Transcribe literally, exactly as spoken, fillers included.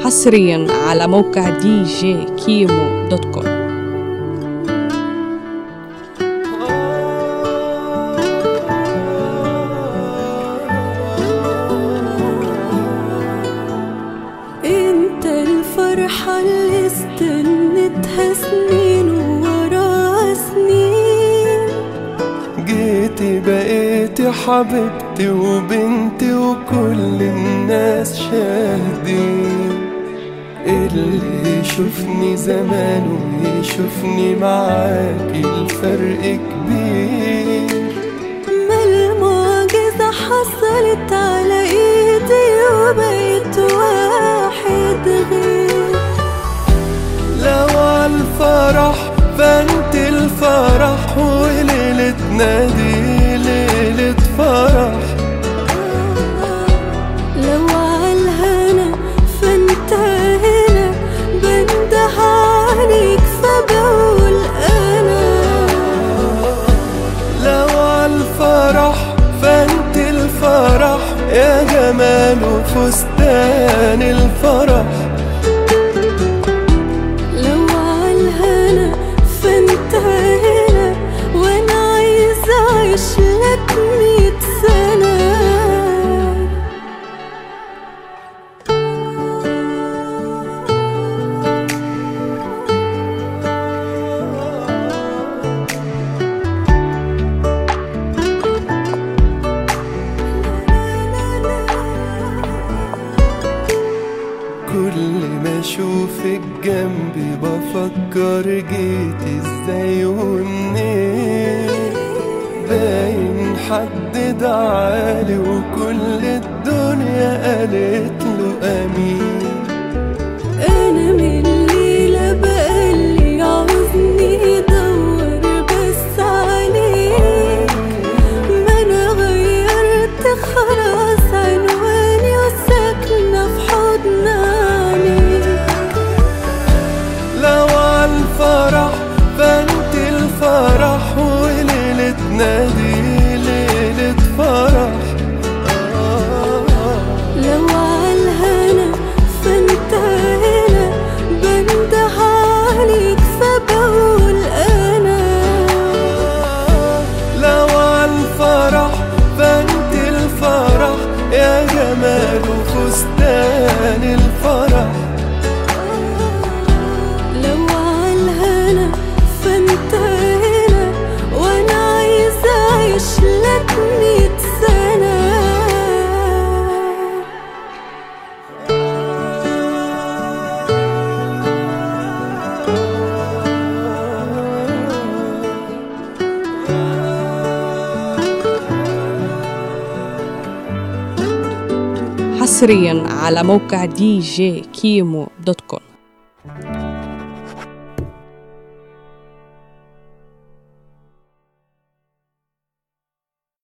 حصريا على موقع دي جي كيمو دوت كوم. انت الفرحة اللي استنتها سنين وورا سنين، جيتي بقيتي حبيبتي وبنتي وكل الناس شاهدين. اللي يشوفني زمان ويشوفني معاكي الفرق كبير. ما المعجزة حصلت على ايدي وبقيت واحد غير. لو عالفرح فانت الفرح وليلتنا دي ليلة فرح. لو عالهنا فانت هنا بنده عليك فبقول انا. لو عالفرح فانت الفرح يا جمال وفستان الفرح. لو عالهنا فانت هنا وانا عايزة اعيش لك مية سنة. كل ما اشوفك جنبي بفكر جيت ازاي ومنين. باين حد دعالي وكل الدنيا قالت له امين. انا من الليلة بقالي عاوزني ادور بس عليك. ما انا غيرت خلاص عنواني وساكنة في حضن عليك. لو عالفرح فانت الفرح وليلتنا دي ليلة فرح. لو عالهنا فانت هنا بنده عليك فبقول انا. لو عالفرح فانت الفرح يا جمال وفستان الفرح. لو عالهنا فانت هنا وانا عايزة اعيش لك مية سنة. حصريا على موقع دي جي كيمو دوت كوم.